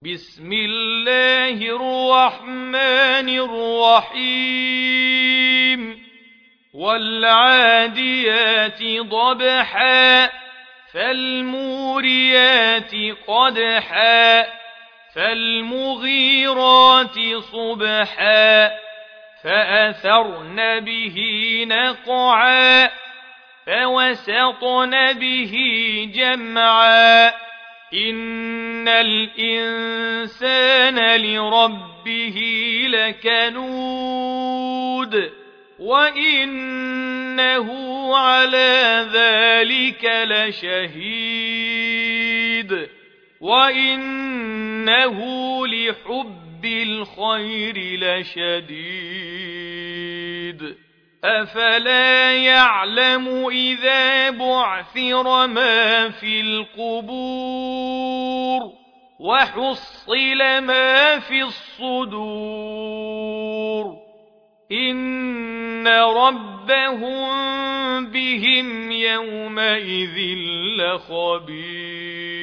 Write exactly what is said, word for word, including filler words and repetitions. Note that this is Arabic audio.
بسم الله الرحمن الرحيم والعاديات ضبحا فالموريات قدحا فالمغيرات صبحا فأثرن به نقعا فوسطن به جمعا إن الإنسان لربه لكنود وإنه على ذلك لشهيد وإنه لحب الخير لشديد أفلا يعلم إذا بعثر ما في القبور وحصل ما في الصدور إن ربهم بهم يومئذ لخبير.